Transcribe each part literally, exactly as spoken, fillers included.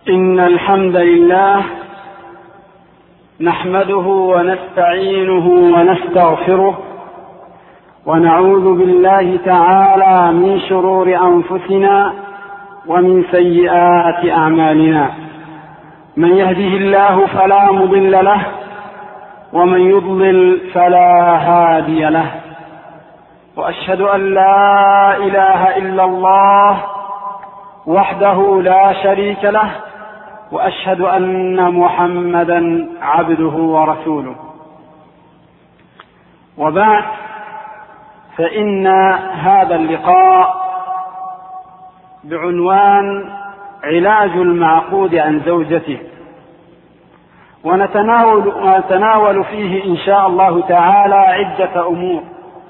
إن الحمد لله نحمده ونستعينه ونستغفره ونعوذ بالله تعالى من شرور أنفسنا ومن سيئات أعمالنا. من يهده الله فلا مضل له ومن يضلل فلا هادي له، وأشهد أن لا إله إلا الله وحده لا شريك له، وأشهد أن محمدا عبده ورسوله. وبعد، فإن هذا اللقاء بعنوان علاج المعقود عن زوجته، ونتناول, ونتناول فيه إن شاء الله تعالى عدة أمور.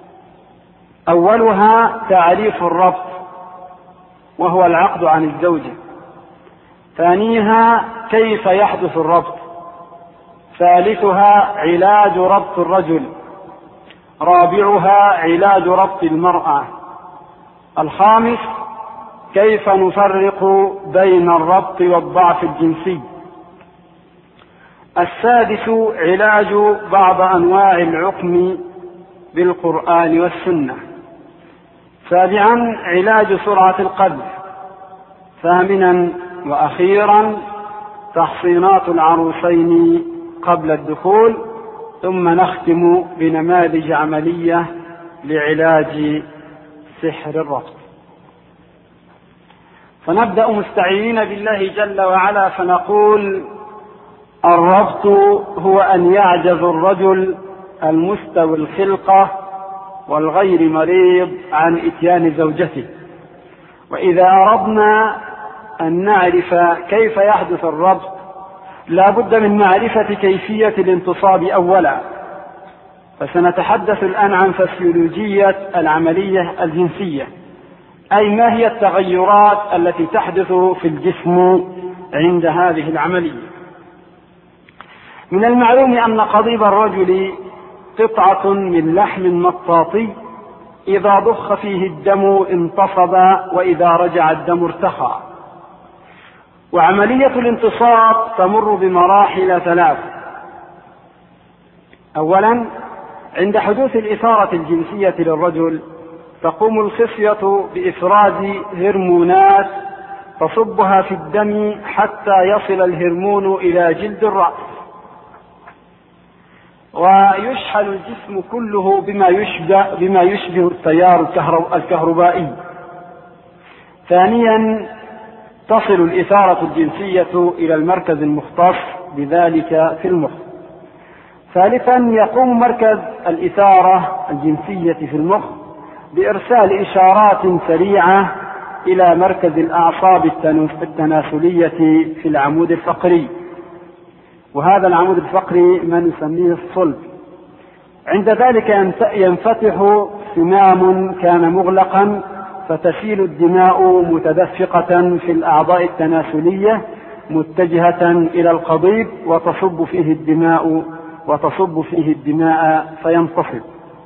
أولها تعريف الربط وهو العقد عن الزوجة. ثانيها كيف يحدث الربط. ثالثها علاج ربط الرجل. رابعها علاج ربط المرأة. الخامس كيف نفرق بين الربط والضعف الجنسي. السادس علاج بعض أنواع العقم بالقرآن والسنة. سابعا علاج سرعة القذف. ثامنا وأخيرا تحصينات العروسين قبل الدخول، ثم نختم بنماذج عملية لعلاج سحر الربط. فنبدأ مستعينين بالله جل وعلا فنقول: الربط هو أن يعجز الرجل المستوي الخلقة والغير مريض عن إتيان زوجته. وإذا أردنا أن نعرف كيف يحدث الربط لا بد من معرفة كيفية الانتصاب أولا. فسنتحدث الآن عن فسيولوجية العملية الجنسية، أي ما هي التغيرات التي تحدث في الجسم عند هذه العملية. من المعلوم أن قضيب الرجل قطعة من لحم مطاطي، إذا ضخ فيه الدم انتصب، وإذا رجع الدم ارتخى. وعملية الانتصاب تمر بمراحل ثلاث. أولا، عند حدوث الإثارة الجنسية للرجل تقوم الخصية بإفراز هرمونات تصبها في الدم حتى يصل الهرمون إلى جلد الرأس، ويشحن الجسم كله بما يشبه, بما يشبه التيار الكهربائي. ثانيا، تصل الإثارة الجنسية إلى المركز المختص بذلك في المخ. ثالثا، يقوم مركز الإثارة الجنسية في المخ بإرسال إشارات سريعة إلى مركز الأعصاب التناسلية في العمود الفقري، وهذا العمود الفقري ما نسميه الصلب. عند ذلك ينفتح صمام كان مغلقا، فتسيل الدماء متدفقة في الأعضاء التناسلية متجهة إلى القضيب، وتصب فيه الدماء وتصب فيه الدماء فينتصب.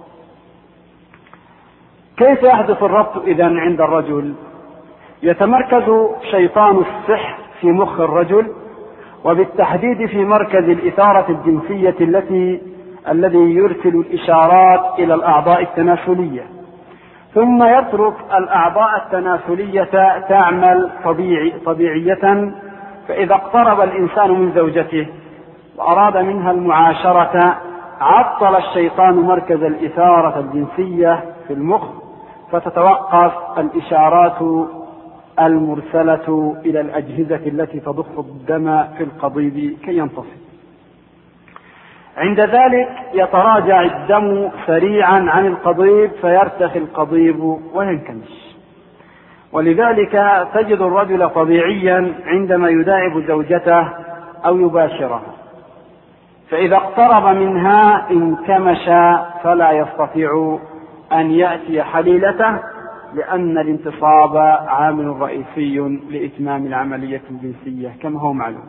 كيف يحدث الربط إذن عند الرجل؟ يتمركز شيطان السحر في مخ الرجل، وبالتحديد في مركز الإثارة الجنسية التي الذي يرسل الإشارات إلى الأعضاء التناسلية، ثم يترك الأعضاء التناسلية تعمل طبيعي طبيعية. فإذا اقترب الإنسان من زوجته وأراد منها المعاشرة، عطل الشيطان مركز الإثارة الجنسية في المخ، فتتوقف الإشارات المرسلة إلى الأجهزة التي تضخ الدم في القضيب كي ينتصب. عند ذلك يتراجع الدم سريعا عن القضيب، فيرتخي القضيب وينكمش. ولذلك تجد الرجل طبيعيا عندما يداعب زوجته أو يباشرها، فإذا اقترب منها انكمش فلا يستطيع أن يأتي حليلته، لأن الانتصاب عامل رئيسي لإتمام العملية الجنسية كما هو معلوم.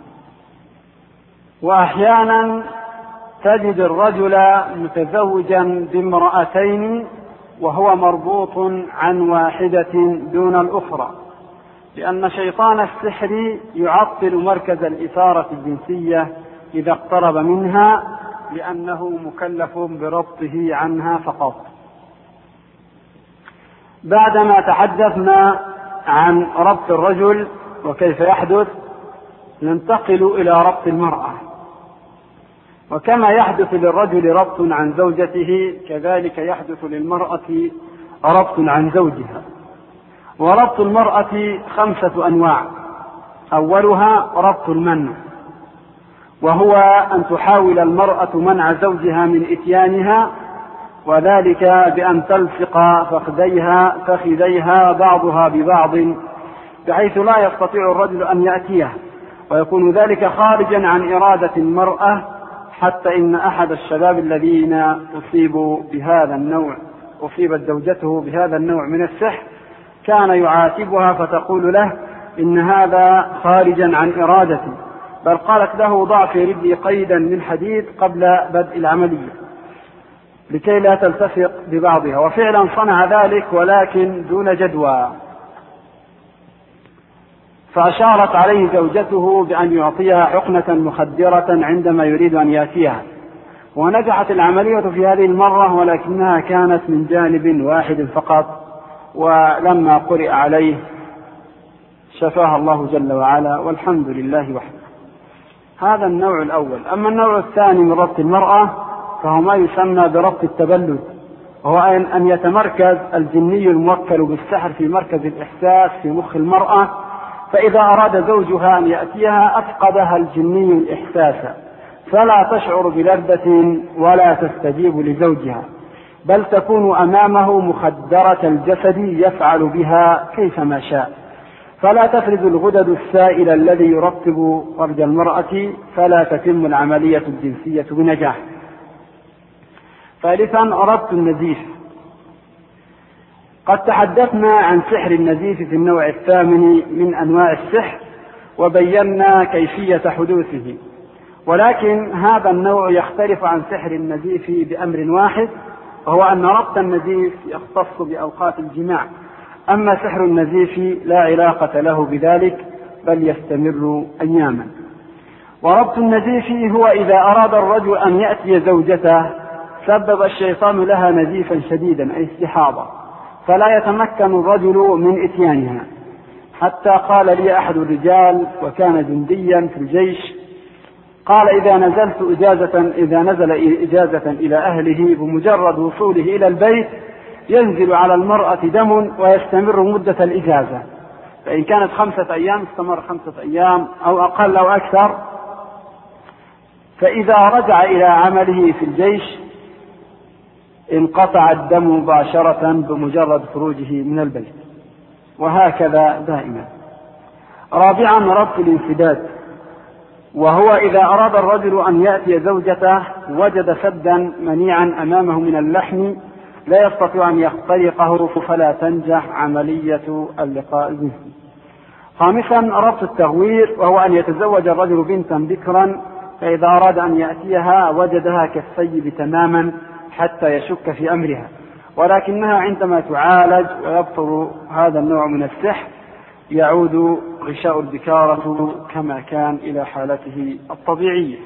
وأحيانا تجد الرجل متزوجا بامرأتين وهو مربوط عن واحدة دون الأخرى، لأن شيطان السحر يعطل مركز الإثارة الجنسية إذا اقترب منها، لأنه مكلف بربطه عنها فقط. بعدما تحدثنا عن ربط الرجل وكيف يحدث، ننتقل إلى ربط المرأة. وكما يحدث للرجل ربط عن زوجته، كذلك يحدث للمرأة ربط عن زوجها. وربط المرأة خمسة أنواع. أولها ربط المنع، وهو أن تحاول المرأة منع زوجها من إتيانها، وذلك بأن تلصق فخذيها فخذيها بعضها ببعض بحيث لا يستطيع الرجل أن يأتيه، ويكون ذلك خارجا عن إرادة المرأة، حتى إن أحد الشباب الذين أصيبوا بهذا النوع أصيبت زوجته بهذا النوع من السحر كان يعاتبها فتقول له إن هذا خارجا عن إرادتي، بل قالت له ضع في رجلي قيدا من حديد قبل بدء العملية لكي لا تلتصق ببعضها. وفعلا صنع ذلك ولكن دون جدوى، فأشارت عليه زوجته بأن يعطيها حقنة مخدرة عندما يريد أن يأتيها، ونجحت العملية في هذه المرة، ولكنها كانت من جانب واحد فقط، ولما قرئ عليه شفاها الله جل وعلا، والحمد لله وحده. هذا النوع الأول. أما النوع الثاني من ربط المرأة فهو ما يسمى بربط التبلد، وهو أن يتمركز الجني الموكل بالسحر في مركز الإحساس في مخ المرأة، فإذا أراد زوجها أن يأتيها أفقدها الجني الإحساس، فلا تشعر بلذة ولا تستجيب لزوجها، بل تكون أمامه مخدرة الجسد يفعل بها كيفما شاء، فلا تفرز الغدد السائل الذي يرطب فرج المرأة، فلا تتم العملية الجنسية بنجاح. ثالثا ربط النزيف. قد تحدثنا عن سحر النزيف في النوع الثامن من أنواع السحر، وبينا كيفية حدوثه، ولكن هذا النوع يختلف عن سحر النزيف بأمر واحد، وهو أن ربط النزيف يختص بأوقات الجماع، أما سحر النزيف لا علاقة له بذلك بل يستمر أياما. وربط النزيف هو إذا أراد الرجل أن يأتي زوجته سبب الشيطان لها نزيفا شديدا أي استحاضة، فلا يتمكن الرجل من إتيانها، حتى قال لي أحد الرجال وكان جنديا في الجيش، قال إذا نزلت إجازة إذا نزل إجازة إلى أهله بمجرد وصوله إلى البيت ينزل على المرأة دم ويستمر مدة الإجازة، فإن كانت خمسة أيام استمر خمسة أيام أو أقل أو أكثر، فإذا رجع إلى عمله في الجيش انقطع الدم مباشرة بمجرد خروجه من البيت، وهكذا دائما. رابعا ربط الانسداد، وهو إذا أراد الرجل أن يأتي زوجته وجد سدا منيعا أمامه من اللحم لا يستطيع أن يخترقه، فلا تنجح عملية اللقاء الجنسي. خامسا ربط التغوير، وهو أن يتزوج الرجل بنتا بكرا، فإذا أراد أن يأتيها وجدها كالثيب تماما حتى يشك في أمرها، ولكنها عندما تعالج ويبطل هذا النوع من السحر يعود غشاء البكارة كما كان إلى حالته الطبيعية.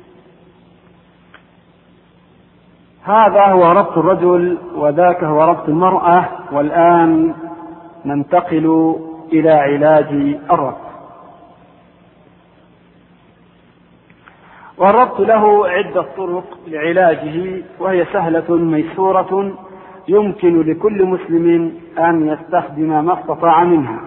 هذا هو ربط الرجل وذاك هو ربط المرأة. والآن ننتقل إلى علاج الربط. والربط له عدة طرق لعلاجه، وهي سهلة ميسورة يمكن لكل مسلم أن يستخدم ما استطاع منها.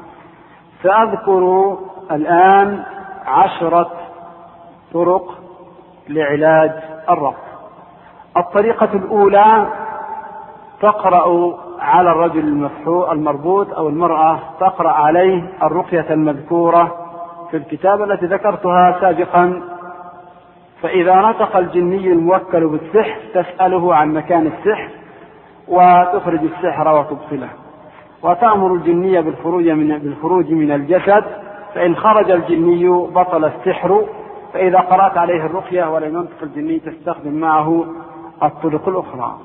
سأذكر الآن عشرة طرق لعلاج الربط. الطريقة الأولى تقرأ على الرجل المربوط أو المرأة تقرأ عليه الرقية المذكورة في الكتاب التي ذكرتها سابقا، فإذا نطق الجني الموكل بالسحر تسأله عن مكان السحر وتخرج السحر وتبطله، وتأمر الجني بالخروج من, بالخروج من الجسد، فإن خرج الجني بطل السحر. فإذا قرأت عليه الرقية ولم ينطق الجني تستخدم معه الطرق الأخرى.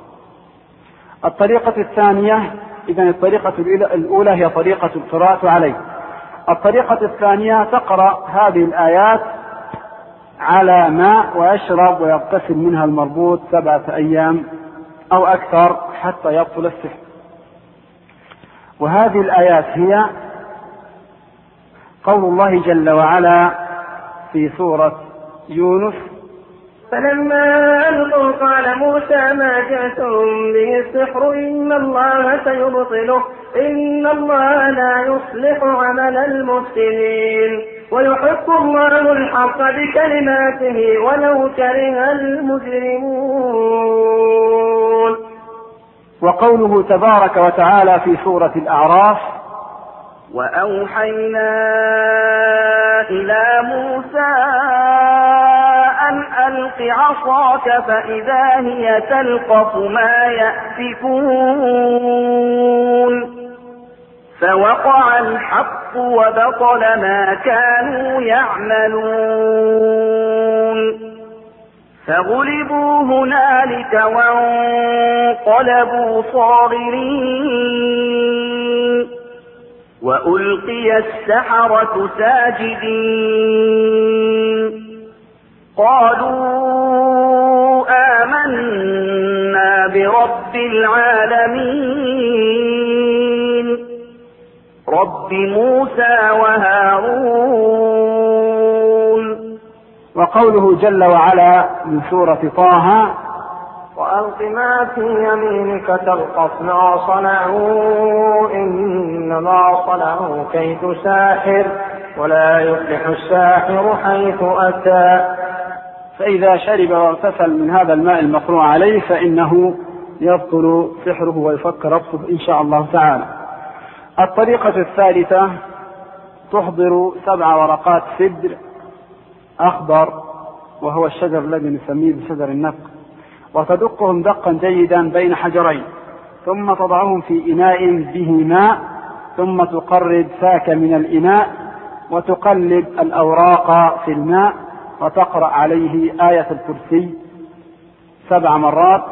الطريقة الثانية، إذن الطريقة الأولى هي طريقة القراءة عليه، الطريقة الثانية تقرأ هذه الآيات على ماء ويشرب ويغتسل منها المربوط سبعة أيام أو أكثر حتى يبطل السحر. وهذه الآيات هي قول الله جل وعلا في سورة يونس: فلما ألقوا قال موسى ما جئتم به السحر إن الله سيبطله إن الله لا يصلح عمل المفسدين ويحق الله الحق بكلماته ولو كره المجرمون. وقوله تبارك وتعالى في سورة الأعراف: وأوحينا إلى موسى أن ألق عصاك فإذا هي تلقف ما يأفكون فوقع الحق وبطل ما كانوا يعملون فغلبوا هنالك وانقلبوا صاغرين وألقي السحرة ساجدين قالوا آمنا برب العالمين رب موسى وهارون. وقوله جل وعلا من سورة طه: وألق ما في يمينك تلقف ما صنعوا إنما صنعوا كيد ساحر ولا يفلح الساحر حيث أتى. فإذا شرب واغتسل من هذا الماء المقروء عليه فإنه يبطل سحره ويفك ربطه إن شاء الله تعالى. الطريقة الثالثة: تحضر سبع ورقات سدر أخضر وهو الشجر الذي نسميه بشجر النق، وتدقهم دقا جيدا بين حجرين، ثم تضعهم في إناء به ماء، ثم تقرب فاك من الإناء وتقلب الأوراق في الماء وتقرأ عليه آية الكرسي سبع مرات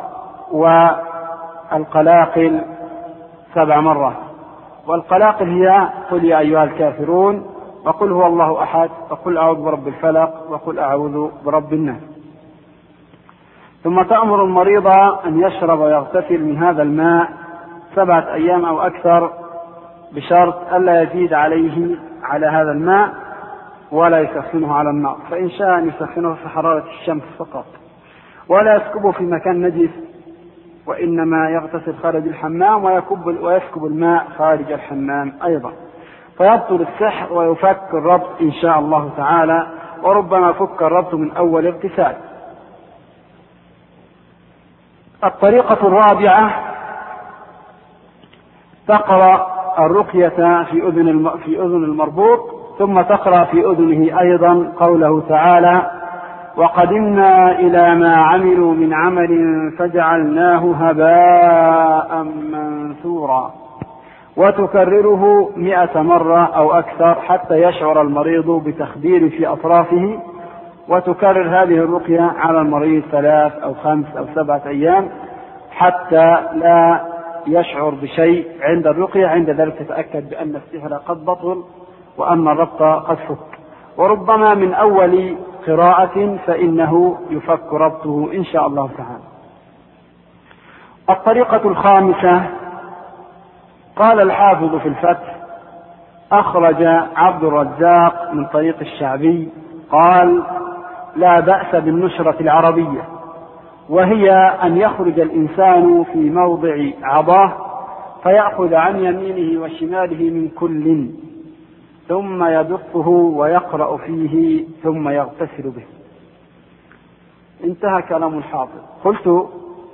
والقلاقل سبع مرات. والقلاقل هي: قل يا أيها الكافرون، وقل هو الله أحد، وقل أعوذ برب الفلق، وقل أعوذ برب الناس. ثم تأمر المريض أن يشرب ويغتسل من هذا الماء سبعة أيام أو أكثر، بشرط ألا يزيد عليه على هذا الماء ولا يسخنه على النار، فإن شاء أن يسخنه في حرارة الشمس فقط، ولا يسكبه في مكان نجس، وإنما يغتسل خارج الحمام ويكب ويسكب الماء خارج الحمام أيضا، فيبطل السحر ويفك الربط إن شاء الله تعالى، وربما فك الربط من أول اغتسال. الطريقة الرابعة: تقرأ الرقية في أذن في أذن المربوط، ثم تقرأ في أذنه أيضا قوله تعالى: وقدمنا إلى ما عملوا من عمل فجعلناه هباء منثورا، وتكرره مئة مرة أو أكثر حتى يشعر المريض بتخدير في أطرافه، وتكرر هذه الرقية على المريض ثلاث أو خمس أو سبعة أيام حتى لا يشعر بشيء عند الرقية. عند ذلك تتأكد بأن السحر قد بطل وأن الربط قد فك، وربما من أول قراءة فإنه يفك ربطه إن شاء الله تعالى. الطريقة الخامسة: قال الحافظ في الفتح: أخرج عبد الرزاق من طريق الشعبي قال: لا بأس بالنشرة العربية، وهي أن يخرج الإنسان في موضع عضاه فيأخذ عن يمينه وشماله من كل، ثم يدقه ويقرأ فيه ثم يغتسل به. انتهى كلام الحافظ. قلت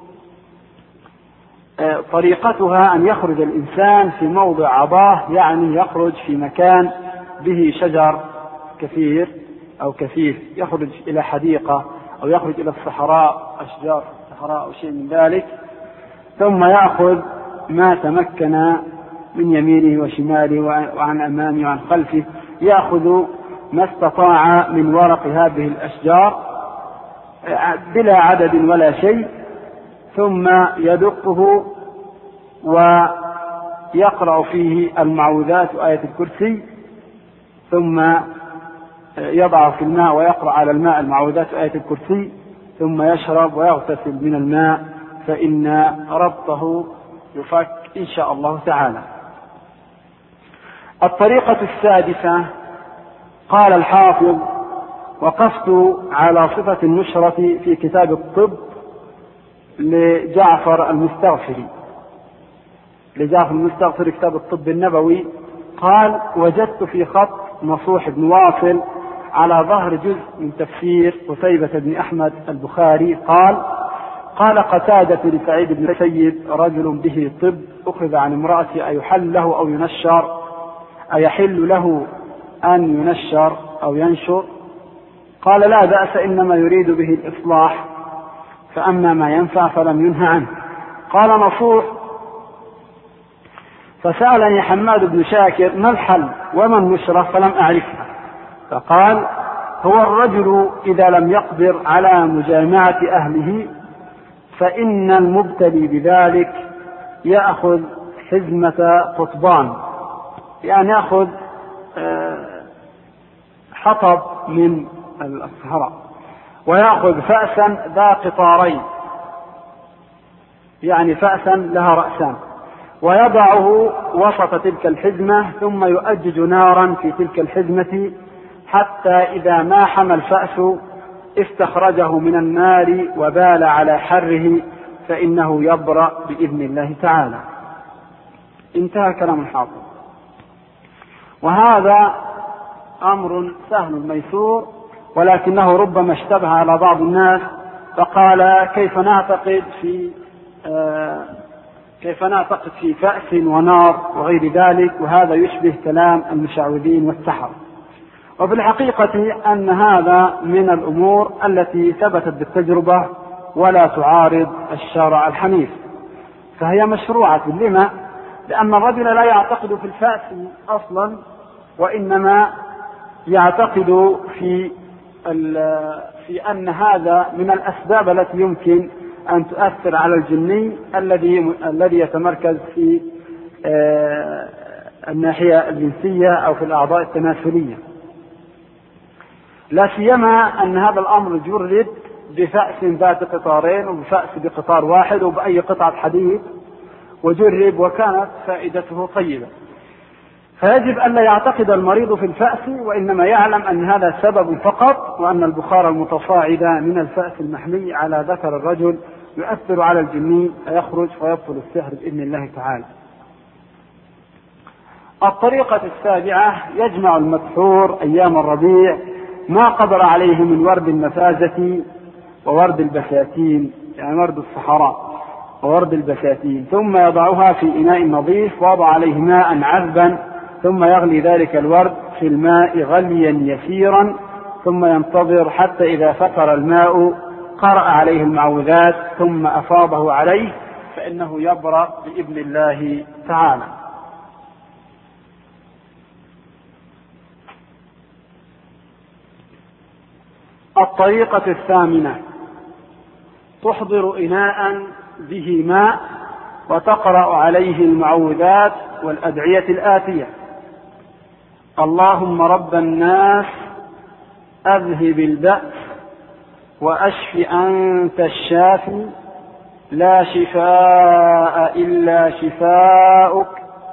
طريقتها أن يخرج الإنسان في موضع عضاه، يعني يخرج في مكان به شجر كثير أو كثيف، يخرج إلى حديقة أو يخرج إلى الصحراء، أشجار الصحراء أو شيء من ذلك، ثم يأخذ ما تمكن من يمينه وشماله وعن أمامه وعن خلفه، يأخذ ما استطاع من ورق هذه الأشجار بلا عدد ولا شيء، ثم يدقه ويقرأ فيه المعوذات وآية الكرسي، ثم يضع في الماء ويقرأ على الماء المعوذات آية الكرسي، ثم يشرب ويغتسل من الماء، فإن ربطه يفك إن شاء الله تعالى. الطريقة السادسة، قال الحافظ: وقفت على صفة النشرة في كتاب الطب لجعفر المستغفري لجعفر المستغفري كتاب الطب النبوي، قال: وجدت في خط نصوح بن واصل على ظهر جزء من تفسير قتيبة بن أحمد البخاري، قال: قال قتادة لسعيد بن المسيب: رجل به طب أخذ عن امرأته أيحل له أو ينشر أيحل له أن ينشر أو ينشر؟ قال: لا بأس، إنما يريد به الإصلاح، فأما ما ينفع فلم ينهى عنه. قال نصوح: فسألني حماد بن شاكر: ما الحل وما النشرة؟ فلم أعرفها. فقال: هو الرجل إذا لم يقدر على مجامعة أهله فإن المبتلي بذلك يأخذ حزمة قطبان، يعني يأخذ حطب من الصحراء، ويأخذ فأسا ذا قطارين، يعني فأسا لها رأسان، ويضعه وسط تلك الحزمة، ثم يؤجج نارا في تلك الحزمة حتى إذا ما حمى الفأس استخرجه من النار وبال على حره فإنه يبرأ بإذن الله تعالى. انتهى كلام الحافظ. وهذا أمر سهل ميسور، ولكنه ربما اشتبه على بعض الناس، فقال: كيف نعتقد في آه كيف نعتقد في فأس ونار وغير ذلك؟ وهذا يشبه كلام المشعوذين والسحر. وفي الحقيقة أن هذا من الأمور التي ثبتت بالتجربة ولا تعارض الشرع الحنيف، فهي مشروعة. لما؟ لأن الرجل لا يعتقد في الفأس أصلا، وإنما يعتقد في في أن هذا من الأسباب التي يمكن أن تؤثر على الجني الذي الذي يتمركز في الناحية الجنسية أو في الأعضاء التناسلية، لا سيما أن هذا الأمر جرد بفأس ذات قطارين وبفأس بقطار واحد وبأي قطعة حديد، وجرب وكانت فائدته طيبة. فيجب أن لا يعتقد المريض في الفأس، وإنما يعلم أن هذا سبب فقط، وأن البخار المتصاعدة من الفأس المحمي على ذكر الرجل يؤثر على الجنين فيخرج فيبطل السحر بإذن الله تعالى. الطريقة السابعة: يجمع المسحور أيام الربيع ما قدر عليه من ورد المفازة وورد البساتين، يعني ورد الصحراء وورد البساتين، ثم يضعها في إناء نظيف ووضع عليه ماء عذبا، ثم يغلي ذلك الورد في الماء غليا يسيرا، ثم ينتظر حتى إذا فتر الماء قرأ عليه المعوذات ثم أفاضه عليه، فإنه يبرأ بإذن الله تعالى. الطريقة الثامنة: تحضر إناء به ماء وتقرأ عليه المعوذات والأدعية الآتية: اللهم رب الناس أذهب البأس وأشف أنت الشافي لا شفاء إلا شفاؤك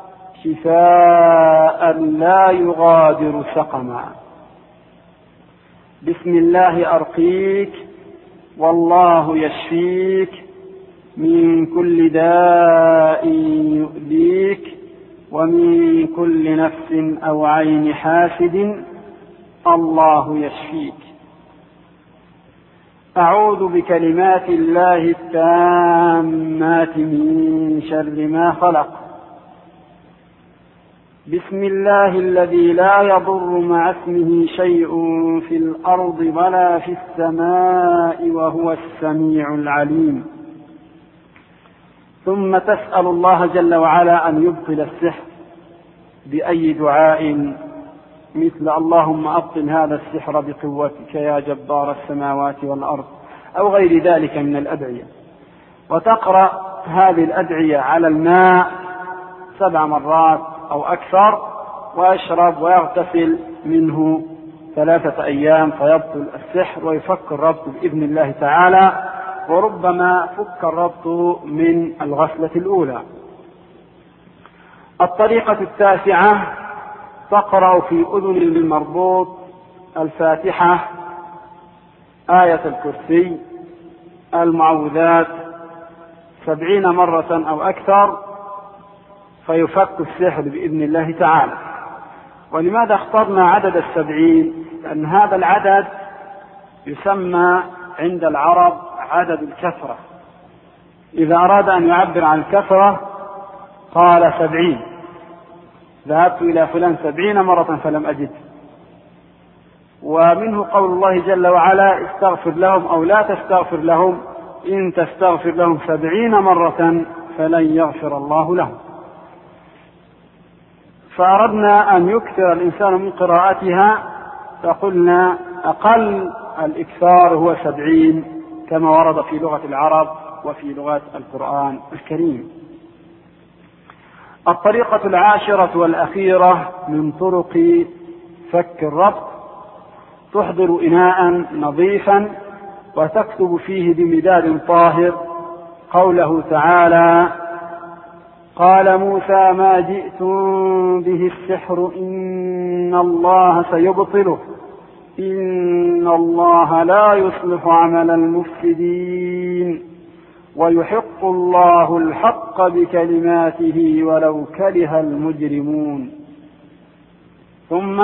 شفاء لا يغادر سقما. بسم الله أرقيك والله يشفيك من كل داء يؤذيك ومن كل نفس أو عين حاسد الله يشفيك. أعوذ بكلمات الله التامات من شر ما خلق. بسم الله الذي لا يضر مع اسمه شيء في الأرض ولا في السماء وهو السميع العليم. ثم تسأل الله جل وعلا أن يبطل السحر بأي دعاء، مثل اللهم أبطل هذا السحر بقوتك يا جبار السماوات والأرض، أو غير ذلك من الأدعية. وتقرأ هذه الأدعية على الماء سبع مرات أو أكثر، ويشرب ويغتسل منه ثلاثة أيام فيبطل السحر ويفك الربط بإذن الله تعالى، وربما فك الربط من الغسلة الأولى. الطريقة التاسعة: تقرأ في أذن المربوط الفاتحة، آية الكرسي، المعوذات سبعين مرة أو أكثر فيفك السحر بإذن الله تعالى. ولماذا اخترنا عدد السبعين؟ لأن هذا العدد يسمى عند العرب عدد الكثرة، إذا أراد أن يعبر عن الكثرة قال سبعين، ذهبت إلى فلان سبعين مرة فلم أجد. ومنه قول الله جل وعلا: استغفر لهم أو لا تستغفر لهم، إن تستغفر لهم سبعين مرة فلن يغفر الله لهم. فأردنا أن يكثر الإنسان من قراءتها، فقلنا أقل الإكثار هو سبعين كما ورد في لغة العرب وفي لغة القرآن الكريم. الطريقة العاشرة والأخيرة من طرق فك الربط: تحضر إناء نظيفا وتكتب فيه بمداد طاهر قوله تعالى: قال موسى ما جئتم به السحر إن الله سيبطله إن الله لا يصلح عمل المفسدين ويحق الله الحق بكلماته ولو كره المجرمون. ثم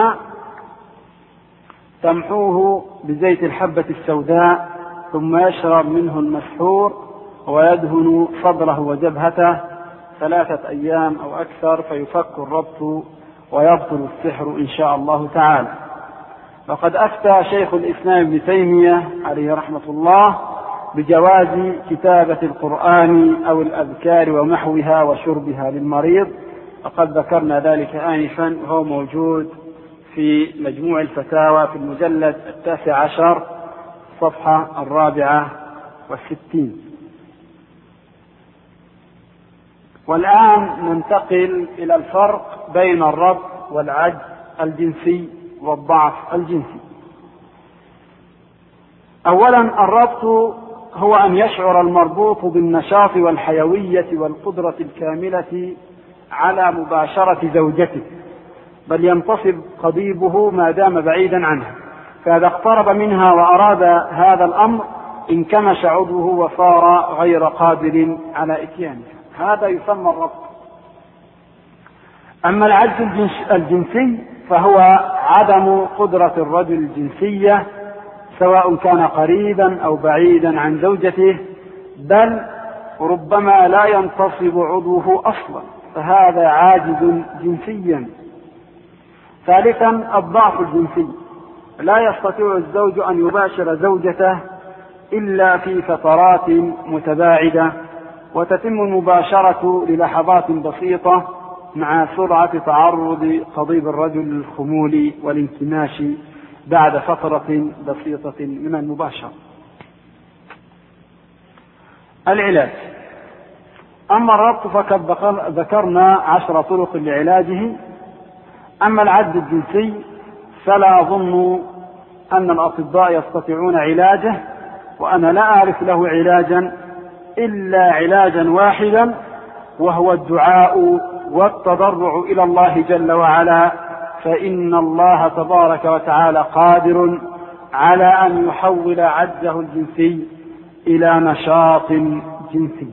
تمحوه بزيت الحبة السوداء، ثم يشرب منه المسحور ويدهن صدره وجبهته ثلاثة أيام أو أكثر فيفك الربط ويبطل السحر إن شاء الله تعالى. وقد أفتى شيخ الإسلام ابن تيمية عليه رحمة الله بجواز كتابة القرآن أو الأذكار ومحوها وشربها للمريض، وقد ذكرنا ذلك آنفا، وهو موجود في مجموع الفتاوى في المجلد التاسع عشر صفحة الرابعة والستين. والآن ننتقل إلى الفرق بين الربط والعجز الجنسي والضعف الجنسي. أولا، الربط هو أن يشعر المربوط بالنشاط والحيوية والقدرة الكاملة على مباشرة زوجته، بل ينتصب قضيبه ما دام بعيدا عنها، فإذا اقترب منها وأراد هذا الأمر انكمش عضوه وصار غير قادر على إتيانه، هذا يسمى الربط. أما العجز الجنسي فهو عدم قدرة الرجل الجنسية سواء كان قريبا أو بعيدا عن زوجته، بل ربما لا ينتصب عضوه أصلا، فهذا عاجز جنسيا. ثالثا، الضعف الجنسي، لا يستطيع الزوج أن يباشر زوجته إلا في فترات متباعدة، وتتم المباشرة للحظات بسيطة مع سرعة تعرض قضيب الرجل للخمول والانكماش بعد فترة بسيطة من المباشرة. العلاج: أما الربط فقد ذكرنا عشر طرق لعلاجه. أما العجز الجنسي فلا أظن أن الأطباء يستطيعون علاجه، وأنا لا أعرف له علاجا إلا علاجا واحدا، وهو الدعاء والتضرع إلى الله جل وعلا، فإن الله تبارك وتعالى قادر على أن يحول عجزه الجنسي إلى نشاط جنسي.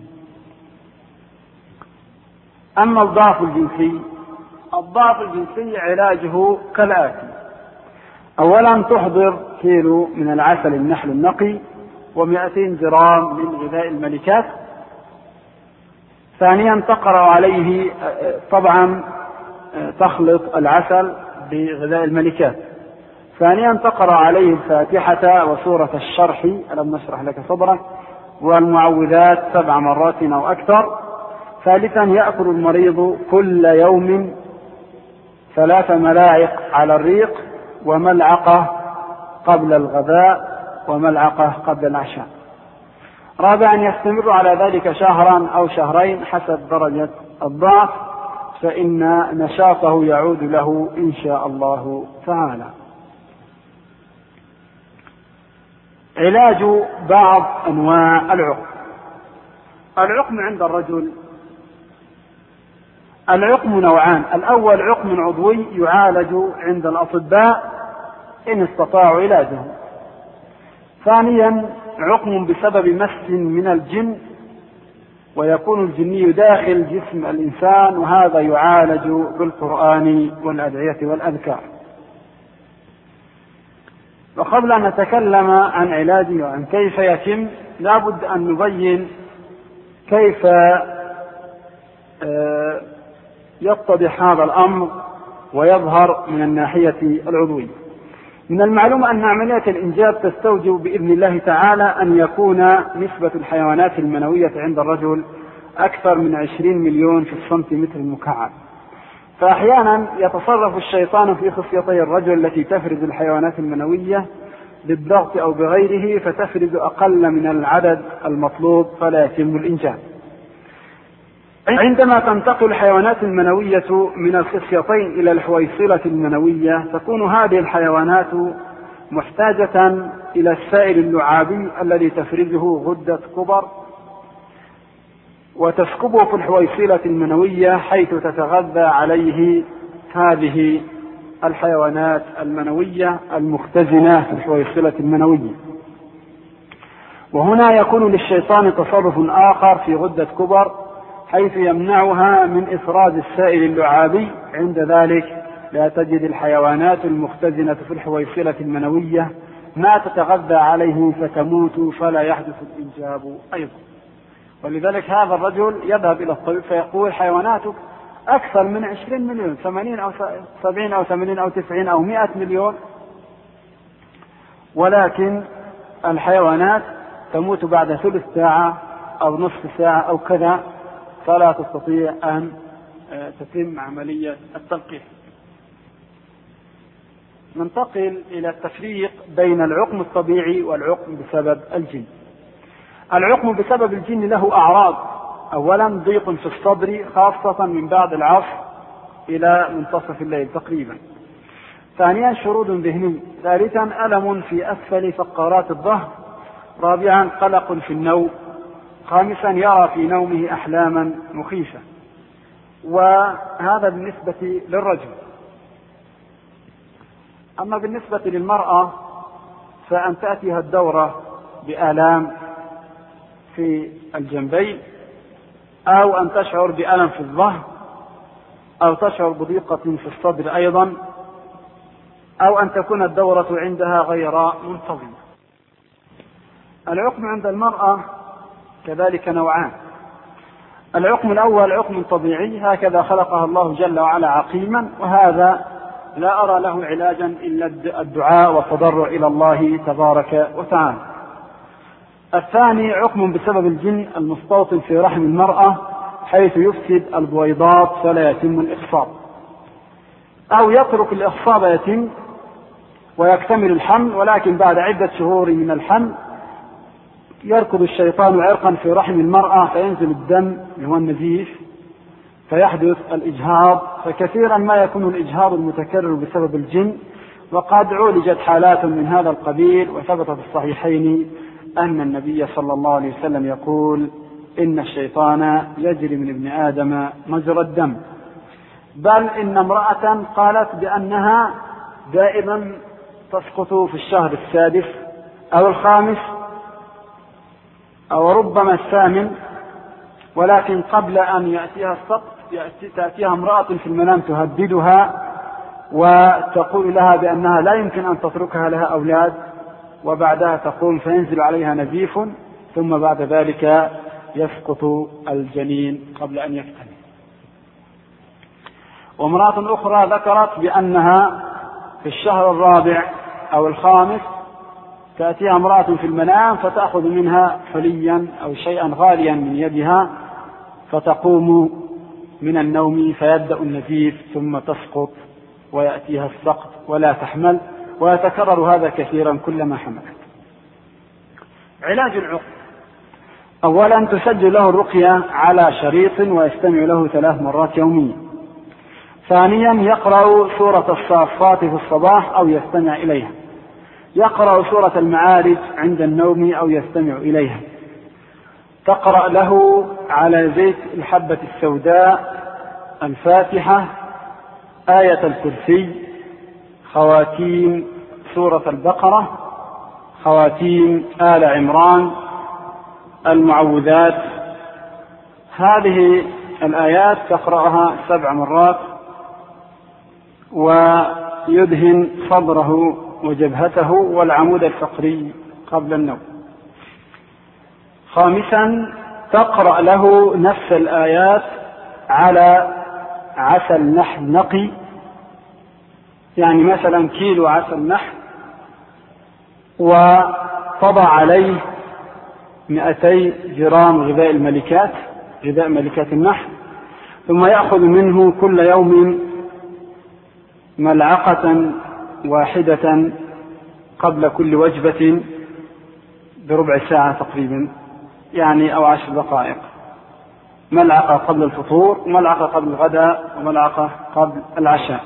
أما الضعف الجنسي، الضعف الجنسي علاجه كالآتي: أولا، تحضر كيلو من العسل النحل النقي ومئتين جرام من غذاء الملكات. ثانيا، تقرأ عليه، طبعا تخلط العسل بغذاء الملكات. ثانيا، تقرأ عليه الفاتحة وسورة الشرح ألم نشرح لك صدرك والمعوذات سبع مرات أو أكثر. ثالثا، يأكل المريض كل يوم ثلاث ملاعق على الريق، وملعقة قبل الغداء وملعقة قبل العشاء. رابعا، يستمر على ذلك شهرا أو شهرين حسب درجة الضعف. فإن نشاطه يعود له إن شاء الله تعالى. علاج بعض أنواع العقم. العقم عند الرجل العقم نوعان: الأول عقم عضوي يعالج عند الأطباء إن استطاعوا علاجه. ثانيا عقم بسبب مس من الجن، ويكون الجني داخل جسم الإنسان، وهذا يعالج بالقرآن والأدعية والأذكار. وقبل أن نتكلم عن علاجه وعن كيف يتم، لا بد أن نبين كيف يتضح هذا الأمر ويظهر من الناحية العضوية. من المعلوم أن عملية الإنجاب تستوجب بإذن الله تعالى أن يكون نسبة الحيوانات المنوية عند الرجل أكثر من عشرين مليون في السنتيمتر المكعب. فأحيانا يتصرف الشيطان في خصيتي الرجل التي تفرز الحيوانات المنوية بالضغط أو بغيره، فتفرز أقل من العدد المطلوب فلا يتم الإنجاب. عندما تنتقل الحيوانات المنوية من الخصيتين إلى الحويصلة المنوية، تكون هذه الحيوانات محتاجة إلى السائل اللعابي الذي تفرزه غدة كبر، وتسكبه في الحويصلة المنوية حيث تتغذى عليه هذه الحيوانات المنوية المختزنة في الحويصلة المنوية. وهنا يكون للشيطان تصرف آخر في غدة كبر حيث يمنعها من إفراز السائل اللعابي. عند ذلك لا تجد الحيوانات المختزنة في الحويصلة المنوية ما تتغذى عليه فتموت، فلا يحدث الإنجاب أيضا. ولذلك هذا الرجل يذهب إلى الطبيب فيقول حيواناتك أكثر من عشرين مليون، ثمانين أو سبعين أو ثمانين أو تسعين أو مئة مليون، ولكن الحيوانات تموت بعد ثلث ساعة أو نصف ساعة أو كذا، فلا تستطيع أن تتم عملية التلقيح. ننتقل إلى التفريق بين العقم الطبيعي والعقم بسبب الجن. العقم بسبب الجن له أعراض: أولا ضيق في الصدر خاصة من بعد العصر إلى منتصف الليل تقريبا. ثانيا شرود ذهني. ثالثا ألم في أسفل فقرات الظهر. رابعا قلق في النوم. خامسا يرى في نومه أحلاما مخيفة. وهذا بالنسبة للرجل. أما بالنسبة للمرأة فأن تأتيها الدورة بآلام في الجنبين، أو أن تشعر بألم في الظهر، أو تشعر بضيقة في الصدر أيضا، أو أن تكون الدورة عندها غير منتظمة. العقم عند المرأة كذلك نوعان: العقم الأول عقم طبيعي هكذا خلقها الله جل وعلا عقيما، وهذا لا أرى له علاجا إلا الدعاء والتضرع إلى الله تبارك وتعالى. الثاني عقم بسبب الجن المستوطن في رحم المرأة حيث يفسد البويضات فلا يتم الإخصاب، أو يترك الإخصاب يتم ويكتمل الحمل، ولكن بعد عدة شهور من الحمل يركض الشيطان عرقا في رحم المرأة فينزل الدم اللي هو النزيف فيحدث الإجهاض. فكثيرا ما يكون الإجهاض المتكرر بسبب الجن، وقد عولجت حالات من هذا القبيل، وثبت في الصحيحين أن النبي صلى الله عليه وسلم يقول: إن الشيطان يجري من ابن آدم مجرى الدم. بل إن امرأة قالت بأنها دائما تسقط في الشهر السادس أو الخامس أو ربما الثامن، ولكن قبل أن يأتيها السقط تأتيها امرأة في المنام تهددها وتقول لها بأنها لا يمكن أن تتركها لها أولاد، وبعدها تقوم فينزل عليها نزيف، ثم بعد ذلك يسقط الجنين قبل أن يكتمل. وامرأة أخرى ذكرت بأنها في الشهر الرابع أو الخامس تأتيها امرأة في المنام فتأخذ منها حليا أو شيئا غاليا من يدها، فتقوم من النوم فيبدأ النزيف ثم تسقط ويأتيها السقط ولا تحمل، ويتكرر هذا كثيرا كلما حملت. علاج العقم: أولا تسجل له الرقية على شريط ويستمع له ثلاث مرات يوميا. ثانيا يقرأ سورة الصافات في الصباح أو يستمع إليها، يقرأ سورة المعارج عند النوم أو يستمع إليها. تقرأ له على زيت الحبة السوداء الفاتحة، آية الكرسي، خواتيم سورة البقرة، خواتيم آل عمران، المعوذات. هذه الآيات تقرأها سبع مرات، ويدهن صدره وجبهته والعمود الفقري قبل النوم. خامسا تقرأ له نفس الآيات على عسل نحل نقي، يعني مثلا كيلو عسل نحل، وتضع عليه مئتي جرام غذاء الملكات، غذاء ملكات النحل، ثم يأخذ منه كل يوم ملعقة واحدة قبل كل وجبة بربع ساعة تقريبا، يعني أو عشر دقائق، ملعقة قبل الفطور وملعقة قبل الغداء وملعقة قبل العشاء.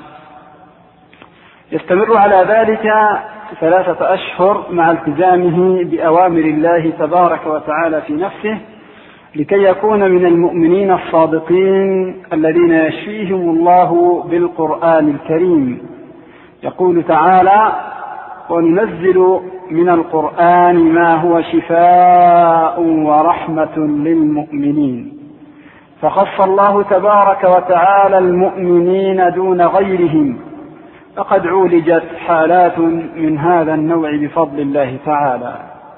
يستمر على ذلك ثلاثة أشهر مع التزامه بأوامر الله تبارك وتعالى في نفسه، لكي يكون من المؤمنين الصادقين الذين يشفيهم الله بالقرآن الكريم. يقول تعالى: وننزل من القرآن ما هو شفاء ورحمة للمؤمنين. فخص الله تبارك وتعالى المؤمنين دون غيرهم، فقد عولجت حالات من هذا النوع بفضل الله تعالى.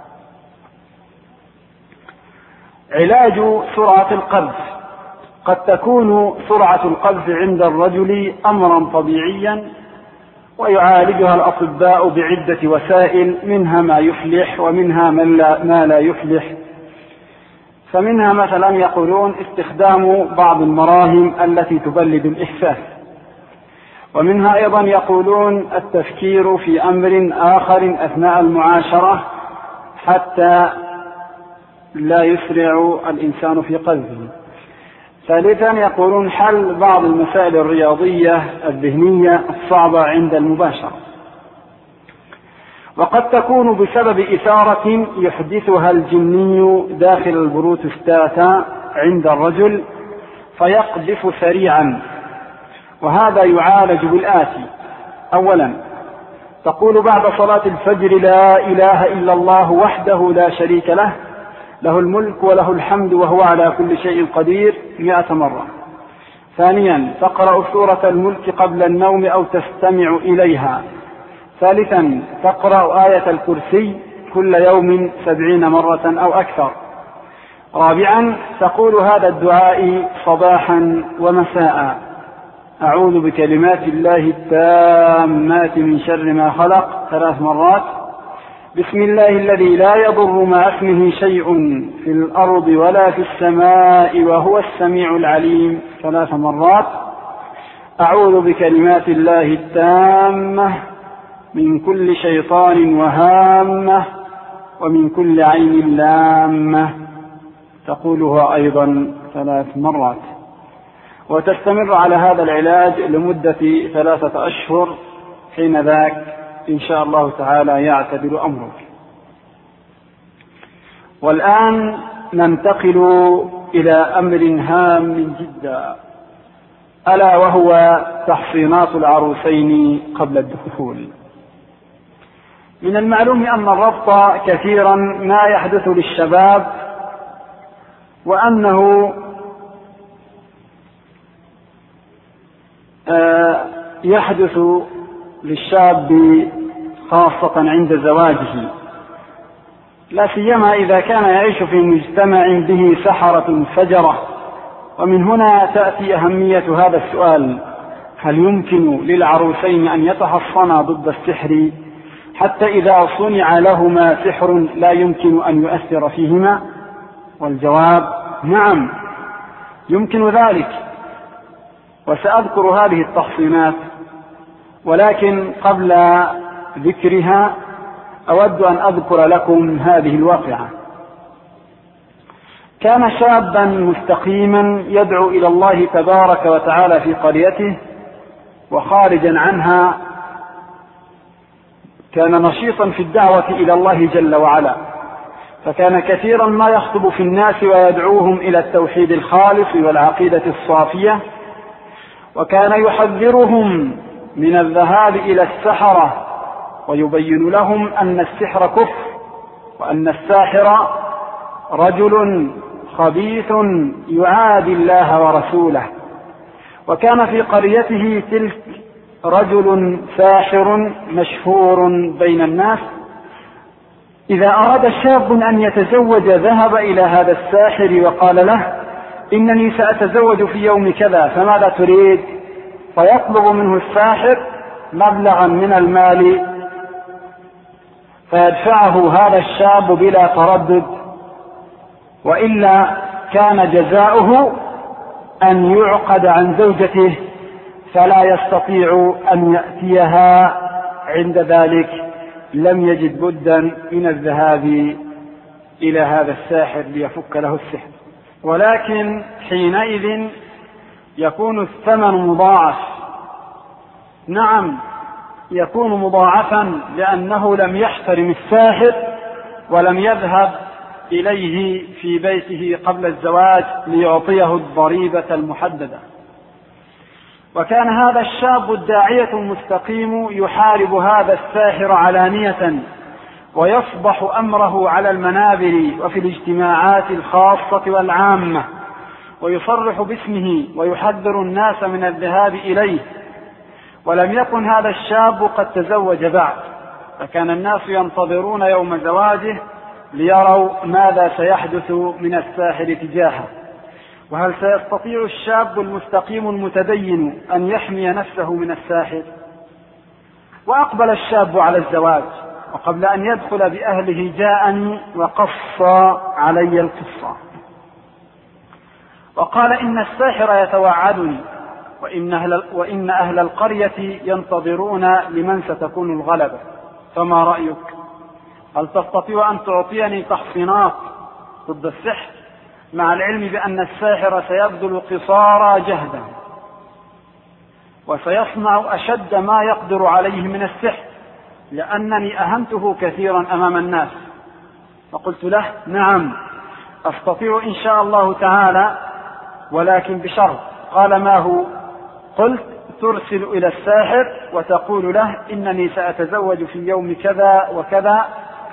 علاج سرعة القذف: قد تكون سرعة القذف عند الرجل أمرا طبيعيا، ويعالجها الأطباء بعدة وسائل، منها ما يفلح ومنها ما لا يفلح. فمنها مثلا يقولون استخدام بعض المراهم التي تبلد الإحساس، ومنها أيضا يقولون التفكير في أمر آخر أثناء المعاشرة حتى لا يسرع الإنسان في قذفه. ثالثا يقولون حل بعض المسائل الرياضية الذهنية الصعبة عند المباشرة. وقد تكون بسبب إثارة يحدثها الجني داخل البروتستاتا عند الرجل فيقذف سريعا، وهذا يعالج بالآتي: أولا تقول بعد صلاة الفجر: لا إله إلا الله وحده لا شريك له، له الملك وله الحمد وهو على كل شيء قدير، مئة مرة. ثانيا تقرأ سورة الملك قبل النوم أو تستمع إليها. ثالثا تقرأ آية الكرسي كل يوم سبعين مرة أو أكثر. رابعا تقول هذا الدعاء صباحا ومساء: أعوذ بكلمات الله التامات من شر ما خلق، ثلاث مرات. بسم الله الذي لا يضر مع اسمه شيء في الأرض ولا في السماء وهو السميع العليم، ثلاث مرات. أعوذ بكلمات الله التامة من كل شيطان وهامة ومن كل عين لامة، تقولها أيضا ثلاث مرات. وتستمر على هذا العلاج لمدة ثلاثة أشهر، حين ذاك إن شاء الله تعالى يعتدل أمرك. والآن ننتقل إلى أمر هام جدا، ألا وهو تحصينات العروسين قبل الدخول. من المعلوم أن الربط كثيرا ما يحدث للشباب، وأنه يحدث للشاب خاصة عند زواجه، لا سيما إذا كان يعيش في مجتمع به سحرة فجرة. ومن هنا تأتي أهمية هذا السؤال: هل يمكن للعروسين أن يتحصنا ضد السحر حتى إذا صنع لهما سحر لا يمكن أن يؤثر فيهما؟ والجواب: نعم، يمكن ذلك. وسأذكر هذه التحصينات، ولكن قبل ذكرها أود أن أذكر لكم هذه الواقعة. كان شابا مستقيما يدعو إلى الله تبارك وتعالى في قريته، وخارجا عنها كان نشيطا في الدعوة إلى الله جل وعلا، فكان كثيرا ما يخطب في الناس ويدعوهم إلى التوحيد الخالص والعقيدة الصافية، وكان يحذرهم من الذهاب إلى السحرة ويبين لهم أن السحر كفر، وأن الساحر رجل خبيث يعادي الله ورسوله. وكان في قريته تلك رجل ساحر مشهور بين الناس، إذا أراد شاب أن يتزوج ذهب إلى هذا الساحر وقال له: إنني سأتزوج في يوم كذا، فماذا تريد؟ فيطلب منه الساحر مبلغا من المال فيدفعه هذا الشاب بلا تردد، وإلا كان جزاؤه أن يعقد عن زوجته فلا يستطيع أن يأتيها. عند ذلك لم يجد بدا من الذهاب إلى هذا الساحر ليفك له السحر، ولكن حينئذ يكون الثمن مضاعف. نعم، يكون مضاعفا لأنه لم يحترم الساحر ولم يذهب إليه في بيته قبل الزواج ليعطيه الضريبة المحددة. وكان هذا الشاب الداعية المستقيم يحارب هذا الساحر علانية، ويصبح أمره على المنابر وفي الاجتماعات الخاصة والعامة، ويصرح باسمه ويحذر الناس من الذهاب إليه. ولم يكن هذا الشاب قد تزوج بعد، فكان الناس ينتظرون يوم زواجه ليروا ماذا سيحدث من الساحر تجاهه، وهل سيستطيع الشاب المستقيم المتدين أن يحمي نفسه من الساحر. وأقبل الشاب على الزواج، وقبل أن يدخل بأهله جاءني وقص علي القصة وقال: إن الساحر يتوعدني، وإن أهل, وإن أهل القرية ينتظرون لمن ستكون الغلبة، فما رأيك؟ هل تستطيع أن تعطيني تحصينات ضد السحر، مع العلم بأن الساحر سيبذل قصارى جهده وسيصنع أشد ما يقدر عليه من السحر، لأنني أهنته كثيرا أمام الناس؟ فقلت له: نعم أستطيع إن شاء الله تعالى، ولكن بشرط. قال: ما هو؟ قلت: ترسل إلى الساحر وتقول له: إنني سأتزوج في يوم كذا وكذا،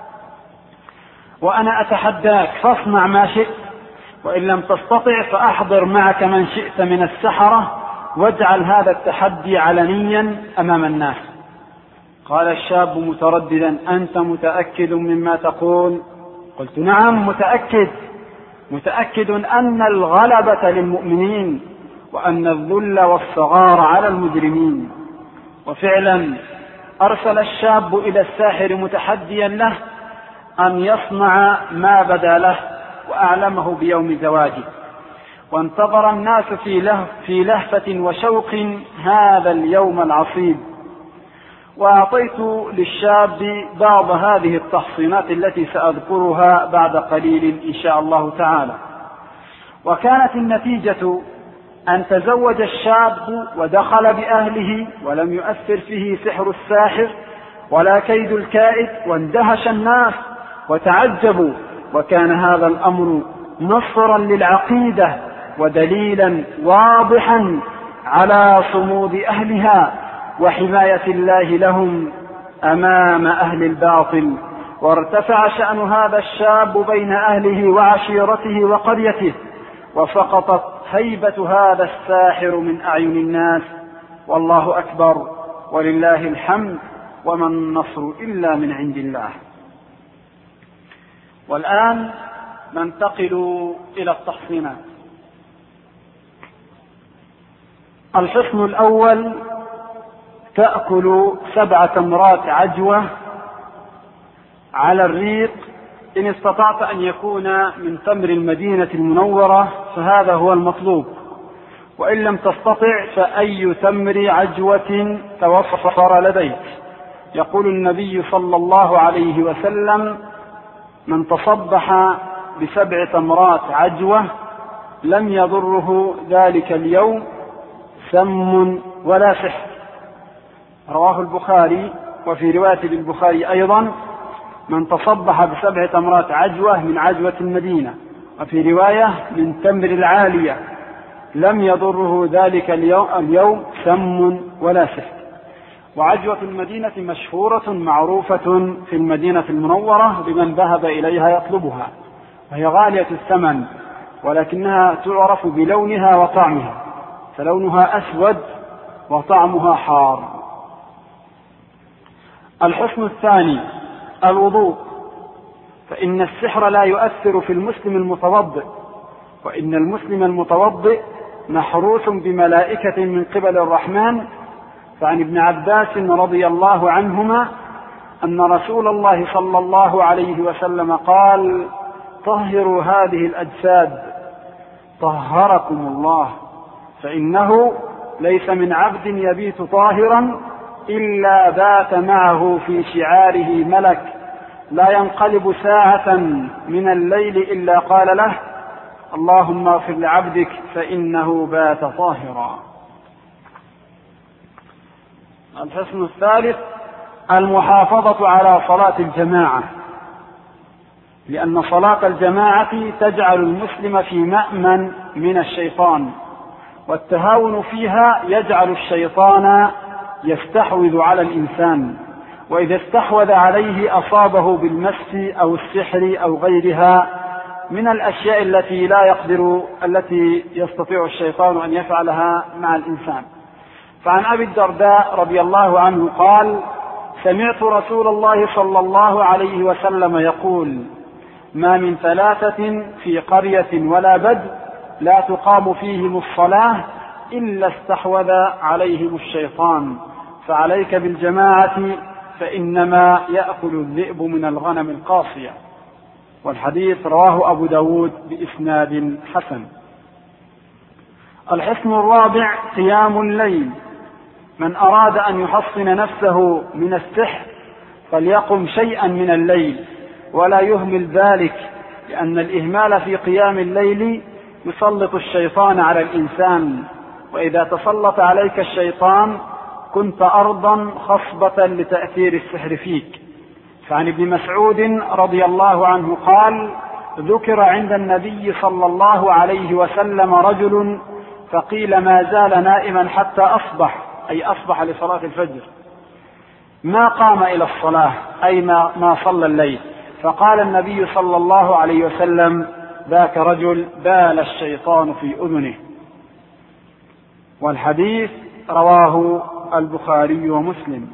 وأنا أتحداك فاصنع ما شئت، وإن لم تستطع فأحضر معك من شئت من السحرة، واجعل هذا التحدي علنيا أمام الناس. قال الشاب مترددا: أنت متأكد مما تقول؟ قلت: نعم متأكد، متأكد أن الغلبة للمؤمنين، وأن الذل والصغار على المجرمين. وفعلا أرسل الشاب إلى الساحر متحديا له أن يصنع ما بدا له، وأعلمه بيوم زواجه. وانتظر الناس في, له في لهفة وشوق هذا اليوم العصيب. وأعطيت للشاب بعض هذه التحصينات التي سأذكرها بعد قليل إن شاء الله تعالى. وكانت النتيجة أن تزوج الشاب ودخل بأهله، ولم يؤثر فيه سحر الساحر ولا كيد الكائد، واندهش الناس وتعجبوا. وكان هذا الأمر نصرا للعقيدة ودليلا واضحا على صمود أهلها وحماية الله لهم أمام أهل الباطل. وارتفع شأن هذا الشاب بين أهله وعشيرته وقريته، وسقطت هيبة هذا الساحر من أعين الناس. والله أكبر ولله الحمد، وما النصر إلا من عند الله. والآن ننتقل إلى التحصينات. الحصن الأول: تأكل سبع تمرات عجوة على الريق، إن استطعت أن يكون من تمر المدينة المنورة فهذا هو المطلوب، وإن لم تستطع فأي تمر عجوة توفر لديك. يقول النبي صلى الله عليه وسلم: من تصبح بسبع تمرات عجوة لم يضره ذلك اليوم سم ولا سحر. رواه البخاري. وفي رواية للبخاري أيضا: من تصبح بسبع تمرات عجوة من عجوة المدينة. وفي رواية: من تمر العالية لم يضره ذلك اليوم سم ولا سحر. وعجوة المدينة مشهورة معروفة في المدينة المنورة بمن ذهب إليها يطلبها، وهي غالية الثمن، ولكنها تعرف بلونها وطعمها، فلونها أسود وطعمها حار. الحسن الثاني الوضوء، فإن السحر لا يؤثر في المسلم المتوضئ، وإن المسلم المتوضئ محروس بملائكة من قبل الرحمن. فعن ابن عباس رضي الله عنهما أن رسول الله صلى الله عليه وسلم قال: طهروا هذه الأجساد طهركم الله، فإنه ليس من عبد يبيت طاهرا إلا بات معه في شعاره ملك لا ينقلب ساعة من الليل إلا قال له: اللهم اغفر لعبدك فإنه بات طاهرا. الحسن الثالث المحافظة على صلاة الجماعة، لأن صلاة الجماعة تجعل المسلم في مأمن من الشيطان، والتهاون فيها يجعل الشيطان يستحوذ على الإنسان، وإذا استحوذ عليه أصابه بالمس أو السحر أو غيرها من الأشياء التي لا يقدر التي يستطيع الشيطان أن يفعلها مع الإنسان. فعن أبي الدرداء رضي الله عنه قال: سمعت رسول الله صلى الله عليه وسلم يقول: ما من ثلاثة في قرية ولا بد لا تقام فيهم الصلاة إلا استحوذ عليهم الشيطان، فعليك بالجماعة فإنما يأكل الذئب من الغنم القاصية. والحديث رواه أبو داود بإسناد حسن. الحسن الرابع قيام الليل، من أراد أن يحصن نفسه من السحر فليقم شيئا من الليل ولا يهمل ذلك، لأن الإهمال في قيام الليل يسلط الشيطان على الإنسان، وإذا تسلط عليك الشيطان كنت أرضا خصبة لتأثير السحر فيك. فعن ابن مسعود رضي الله عنه قال: ذكر عند النبي صلى الله عليه وسلم رجل فقيل ما زال نائما حتى أصبح، أي أصبح لصلاة الفجر، ما قام إلى الصلاة، أي ما, ما صلى الليل. فقال النبي صلى الله عليه وسلم: ذاك رجل بال الشيطان في أذنه. والحديث رواه البخاري ومسلم.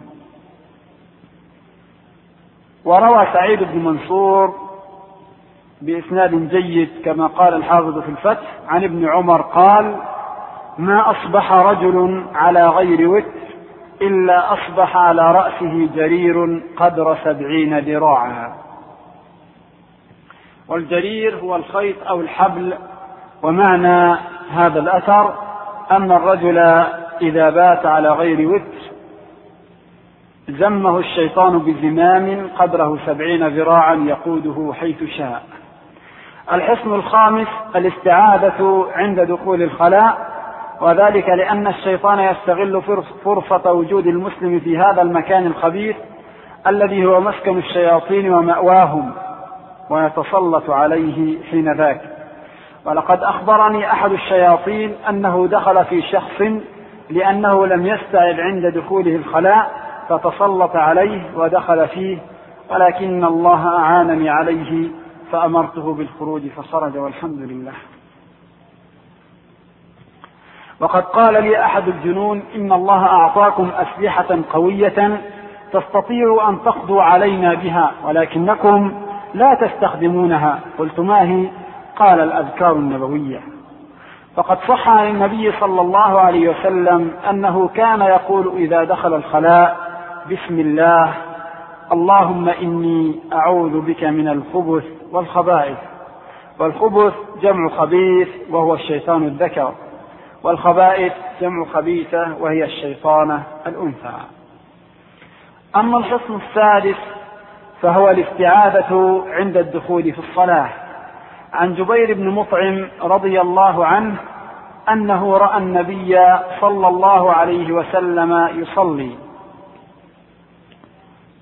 وروى سعيد بن منصور بإسناد جيد كما قال الحافظ في الفتح عن ابن عمر قال: ما أصبح رجل على غير وتر إلا أصبح على رأسه جرير قدر سبعين ذراعا. والجرير هو الخيط أو الحبل. ومعنى هذا الأثر أن الرجل إذا بات على غير وتر زمه الشيطان بزمام قدره سبعين ذراعا يقوده حيث شاء. الحصن الخامس الاستعاذة عند دخول الخلاء، وذلك لأن الشيطان يستغل فرصة وجود المسلم في هذا المكان الخبيث الذي هو مسكن الشياطين ومأواهم، ويتسلط عليه حين ذاك. ولقد أخبرني أحد الشياطين أنه دخل في شخص لأنه لم يستعد عند دخوله الخلاء فتسلط عليه ودخل فيه، ولكن الله أعانني عليه فأمرته بالخروج فخرج والحمد لله. وقد قال لي أحد الجنون: إن الله أعطاكم أسلحة قوية تستطيعوا أن تقضوا علينا بها ولكنكم لا تستخدمونها. قلت: ما هي؟ قال: الأذكار النبوية. فقد صح عن النبي صلى الله عليه وسلم أنه كان يقول إذا دخل الخلاء: بسم الله، اللهم إني أعوذ بك من الخبث والخبائث. والخبث جمع خبيث وهو الشيطان الذكر، والخبائث جمع خبيثة وهي الشيطانة الأنثى. أما الحصن السادس فهو الاستعاذة عند الدخول في الصلاة. عن جبير بن مطعم رضي الله عنه أنه رأى النبي صلى الله عليه وسلم يصلي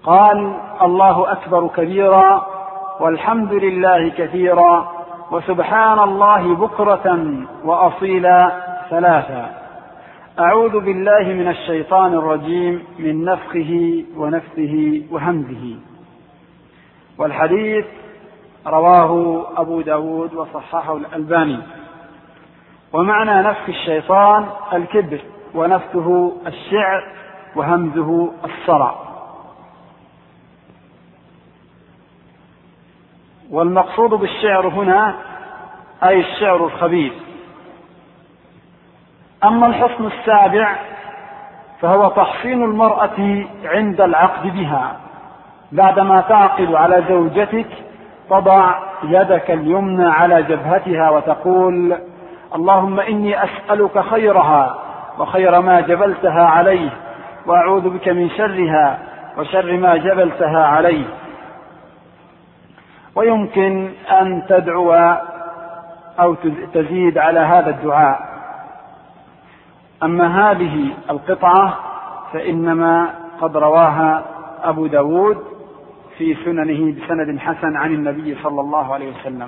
قال: الله أكبر كبيرا والحمد لله كثيرا وسبحان الله بكرة وأصيلا ثلاثا. أعوذ بالله من الشيطان الرجيم من نفخه ونفثه وهمزه. والحديث رواه أبو داود وصححه الألباني. ومعنى نفخ الشيطان الكبر، ونفثه الشعر، وهمزه الصرع. والمقصود بالشعر هنا أي الشعر الخبيث. أما الحصن السابع فهو تحصين المرأة عند العقد بها. بعدما تعقد على زوجتك تضع يدك اليمنى على جبهتها وتقول: اللهم إني أسألك خيرها وخير ما جبلتها عليه، وأعوذ بك من شرها وشر ما جبلتها عليه. ويمكن أن تدعو أو تزيد على هذا الدعاء. أما هذه القطعة فإنما قد رواها أبو داود في سننه بسند حسن عن النبي صلى الله عليه وسلم.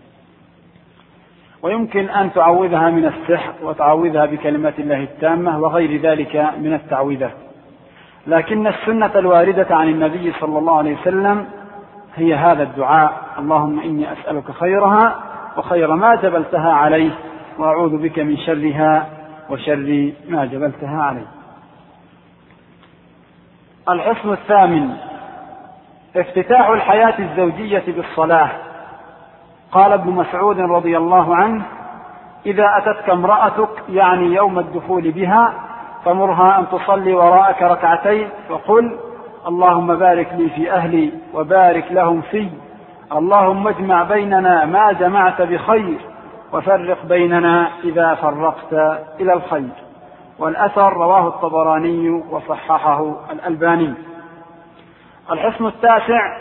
ويمكن أن تعوذها من السحر وتعوذها بكلمات الله التامة وغير ذلك من التعويذات. لكن السنة الواردة عن النبي صلى الله عليه وسلم هي هذا الدعاء: اللهم إني أسألك خيرها وخير ما جبلتها عليه، وأعوذ بك من شرها وشر ما جبلتها عليه. الحصن الثامن: افتتاح الحياة الزوجية بالصلاة. قال ابن مسعود رضي الله عنه: إذا أتتك امرأتك يعني يوم الدخول بها فمرها أن تصلي وراءك ركعتين وقل: اللهم بارك لي في أهلي وبارك لهم في، اللهم اجمع بيننا ما جمعت بخير وفرق بيننا إذا فرقت إلى الخير. والأثر رواه الطبراني وصححه الألباني. الحصن التاسع: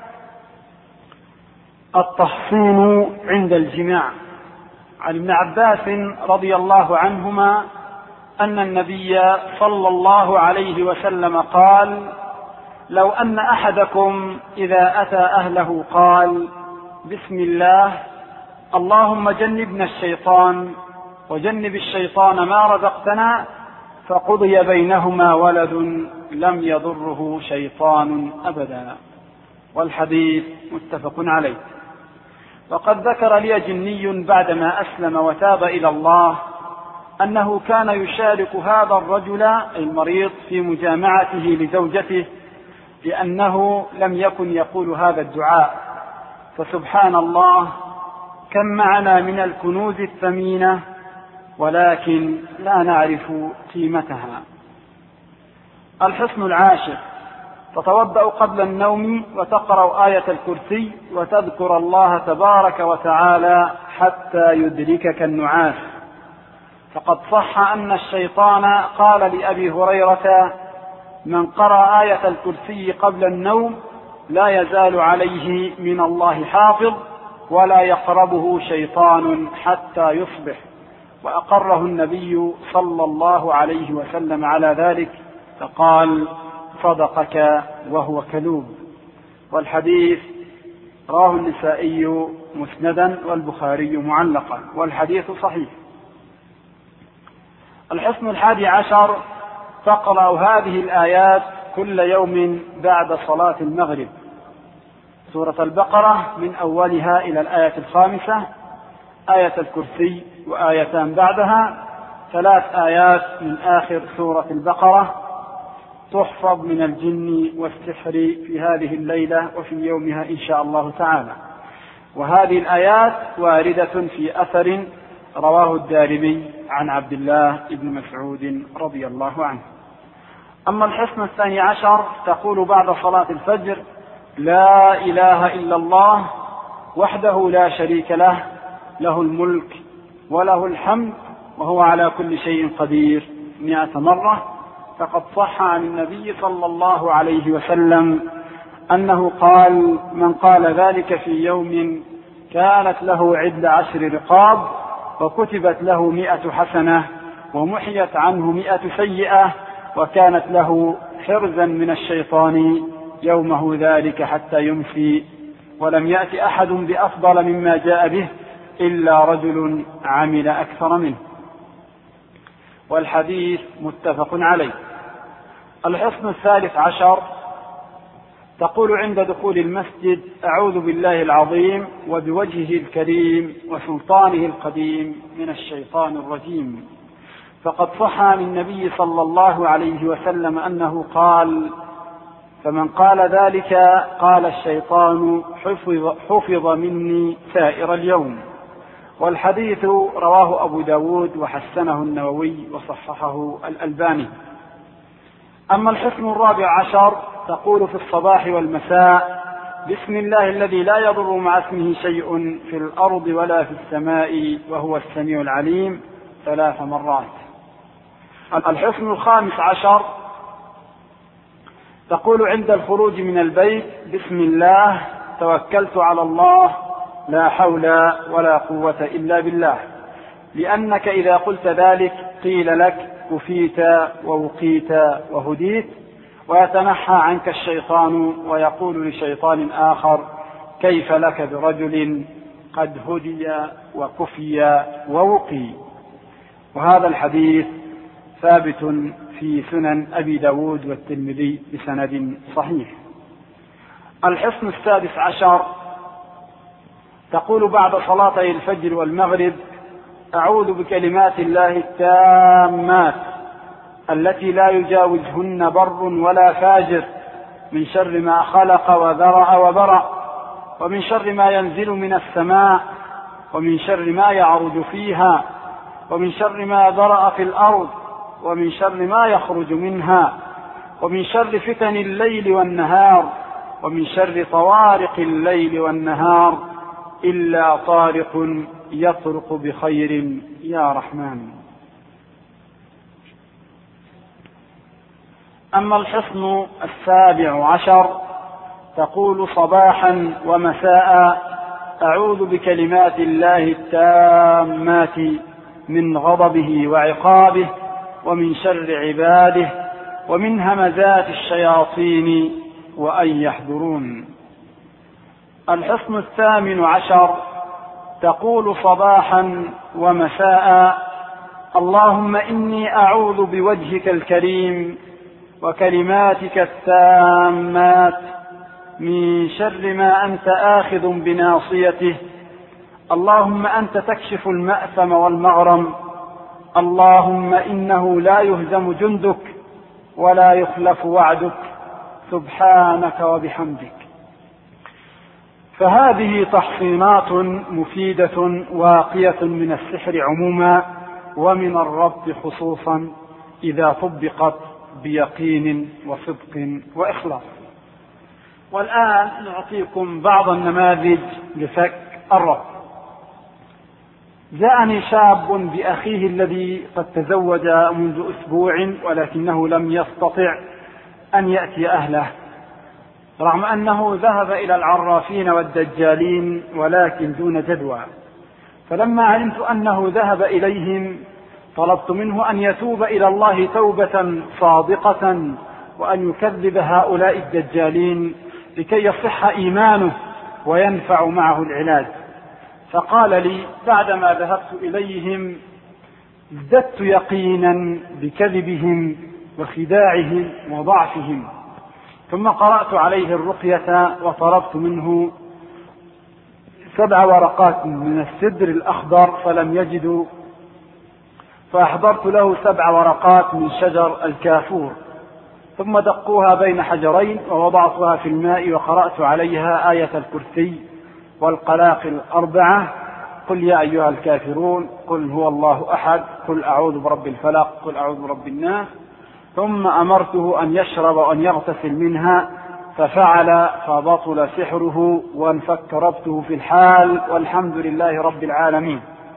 التحصين عند الجماع. عن ابن عباس رضي الله عنهما أن النبي صلى الله عليه وسلم قال: لو أن أحدكم إذا أتى أهله قال: بسم الله، اللهم جنبنا الشيطان وجنب الشيطان ما رزقتنا، فقضي بينهما ولد لم يضره شيطان أبدا. والحديث متفق عليه. وقد ذكر لي جني بعدما أسلم وتاب إلى الله أنه كان يشارك هذا الرجل المريض في مجامعته لزوجته لأنه لم يكن يقول هذا الدعاء. فسبحان الله، كم معنا من الكنوز الثمينة ولكن لا نعرف قيمتها. الحصن العاشر: تتوضأ قبل النوم وتقرأ آية الكرسي وتذكر الله تبارك وتعالى حتى يدركك النعاس. فقد صح أن الشيطان قال لأبي هريرة: من قرأ آية الكرسي قبل النوم لا يزال عليه من الله حافظ ولا يقربه شيطان حتى يصبح. وأقره النبي صلى الله عليه وسلم على ذلك فقال: صدقك وهو كذوب. والحديث رواه النسائي مسندا والبخاري معلقا، والحديث صحيح. الحصن الحادي عشر: تقرأ هذه الآيات كل يوم بعد صلاة المغرب. سورة البقرة من أولها إلى الآية الخامسة، آية الكرسي وآيتان بعدها، ثلاث آيات من آخر سورة البقرة، تحفظ من الجن والسحر في هذه الليلة وفي يومها إن شاء الله تعالى. وهذه الآيات واردة في أثر رواه الدارمي عن عبد الله بن مسعود رضي الله عنه. أما الحصن الثاني عشر تقول بعد صلاة الفجر: لا إله إلا الله وحده لا شريك له، له الملك وله الحمد وهو على كل شيء قدير، مئة مرة. فقد صح عن النبي صلى الله عليه وسلم أنه قال: من قال ذلك في يوم كانت له عدل عشر رقاب وكتبت له مئة حسنة ومحيت عنه مئة سيئة وكانت له حرزا من الشيطان يومه ذلك حتى يمسي، ولم يأت أحد بأفضل مما جاء به إلا رجل عمل أكثر منه. والحديث متفق عليه. الحصن الثالث عشر: تقول عند دخول المسجد: أعوذ بالله العظيم وبوجهه الكريم وسلطانه القديم من الشيطان الرجيم. فقد صح عن النبي صلى الله عليه وسلم أنه قال: فمن قال ذلك قال الشيطان حفظ, حفظ مني سائر اليوم. والحديث رواه أبو داود وحسنه النووي وصححه الألباني. أما الحصن الرابع عشر: تقول في الصباح والمساء: بسم الله الذي لا يضر مع اسمه شيء في الأرض ولا في السماء وهو السميع العليم ثلاث مرات. الحصن الخامس عشر: تقول عند الخروج من البيت: بسم الله توكلت على الله لا حول ولا قوة إلا بالله، لأنك إذا قلت ذلك قيل لك كفيت ووقيت وهديت، ويتنحى عنك الشيطان ويقول لشيطان آخر: كيف لك برجل قد هدي وكفي ووقي. وهذا الحديث ثابت في سنن أبي داود والترمذي بسند صحيح. الحصن السادس عشر: تقول بعد صلاتي الفجر والمغرب: أعوذ بكلمات الله التامات التي لا يجاوزهن بر ولا فاجر من شر ما خلق وذرأ وبرأ، ومن شر ما ينزل من السماء، ومن شر ما يعرج فيها، ومن شر ما ذرأ في الأرض، ومن شر ما يخرج منها، ومن شر فتن الليل والنهار، ومن شر طوارق الليل والنهار إلا طارق يطرق بخير يا رحمن. أما الحصن السابع عشر: تقول صباحا ومساء: أعوذ بكلمات الله التامات من غضبه وعقابه، ومن شر عباده، ومن همزات الشياطين وأن يحضرون. الحصن الثامن عشر: تقول صباحا ومساء: اللهم إني أعوذ بوجهك الكريم وكلماتك التامات من شر ما أنت آخذ بناصيته، اللهم أنت تكشف المأثم والمغرم، اللهم إنه لا يهزم جندك ولا يخلف وعدك، سبحانك وبحمدك. فهذه تحصينات مفيدة واقية من السحر عموما ومن الربط خصوصا إذا طبقت بيقين وصدق وإخلاص. والآن نعطيكم بعض النماذج لفك الربط. جاءني شاب بأخيه الذي قد تزوج منذ أسبوع ولكنه لم يستطع أن يأتي أهله، رغم أنه ذهب إلى العرافين والدجالين ولكن دون جدوى. فلما علمت أنه ذهب إليهم طلبت منه أن يتوب إلى الله توبة صادقة وأن يكذب هؤلاء الدجالين لكي يصح إيمانه وينفع معه العلاج. فقال لي بعدما ذهبت إليهم: ازددت يقينا بكذبهم وخداعهم وضعفهم. ثم قرأت عليه الرقية وطلبت منه سبع ورقات من السدر الأخضر فلم يجدوا، فأحضرت له سبع ورقات من شجر الكافور، ثم دقوها بين حجرين ووضعتها في الماء وقرأت عليها آية الكرسي والقلاقل الأربعة: قل يا أيها الكافرون، قل هو الله أحد، قل أعوذ برب الفلق، قل أعوذ برب الناس. ثم أمرته أن يشرب وأن يغتسل منها، ففعل فبطل سحره وانفك ربطه في الحال، والحمد لله رب العالمين.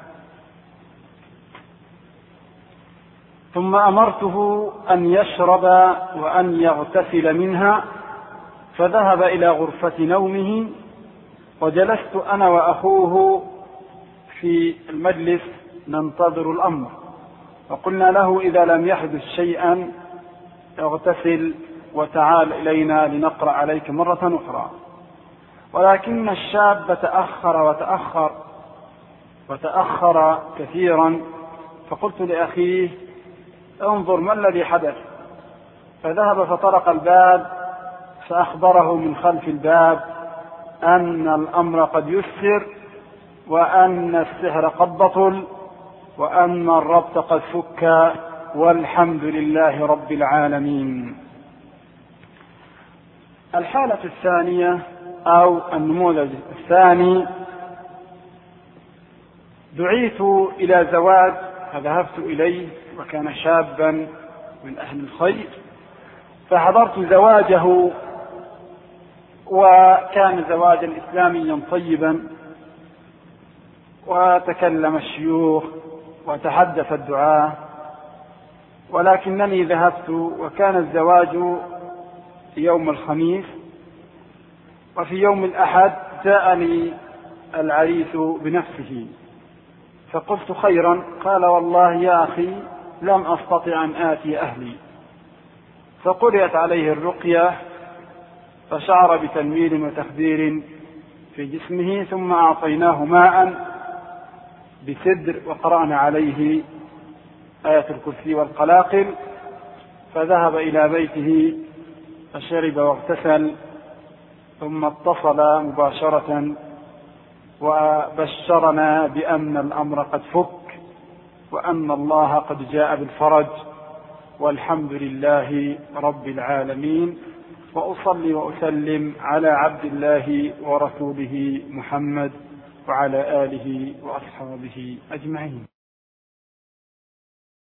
ثم أمرته أن يشرب وأن يغتسل منها، فذهب إلى غرفة نومه، وجلست أنا وأخوه في المجلس ننتظر الأمر. وقلنا له: إذا لم يحدث شيئا اغتسل وتعال إلينا لنقرأ عليك مرة أخرى. ولكن الشاب تأخر وتأخر وتأخر كثيرا، فقلت لأخيه انظر ما الذي حدث، فذهب فطرق الباب فأخبره من خلف الباب أن الأمر قد يسر، وأن السحر قد بطل، وأن الربط قد فك، والحمد لله رب العالمين. الحالة الثانية أو النموذج الثاني، دعيت إلى زواج فذهبت إليه، وكان شابا من أهل الخير، فحضرت زواجه، وكان زواجا إسلاميا طيبا، وتكلم الشيوخ وتحدث الدعاة، ولكنني ذهبت وكان الزواج يوم الخميس، وفي يوم الأحد جاءني العريس بنفسه، فقلت خيرا. قال والله يا أخي لم أستطع أن آتي أهلي، فقرأت عليه الرقية فشعر بتنميل وتخدير في جسمه، ثم أعطيناه ماء بسدر وقرأنا عليه آية الكرسي والقلاقل، فذهب إلى بيته فشرب واغتسل، ثم اتصل مباشرة وبشرنا بأن الأمر قد فك، وأن الله قد جاء بالفرج، والحمد لله رب العالمين. وأصلي وأسلم على عبد الله ورسوله محمد وعلى آله وأصحابه أجمعين.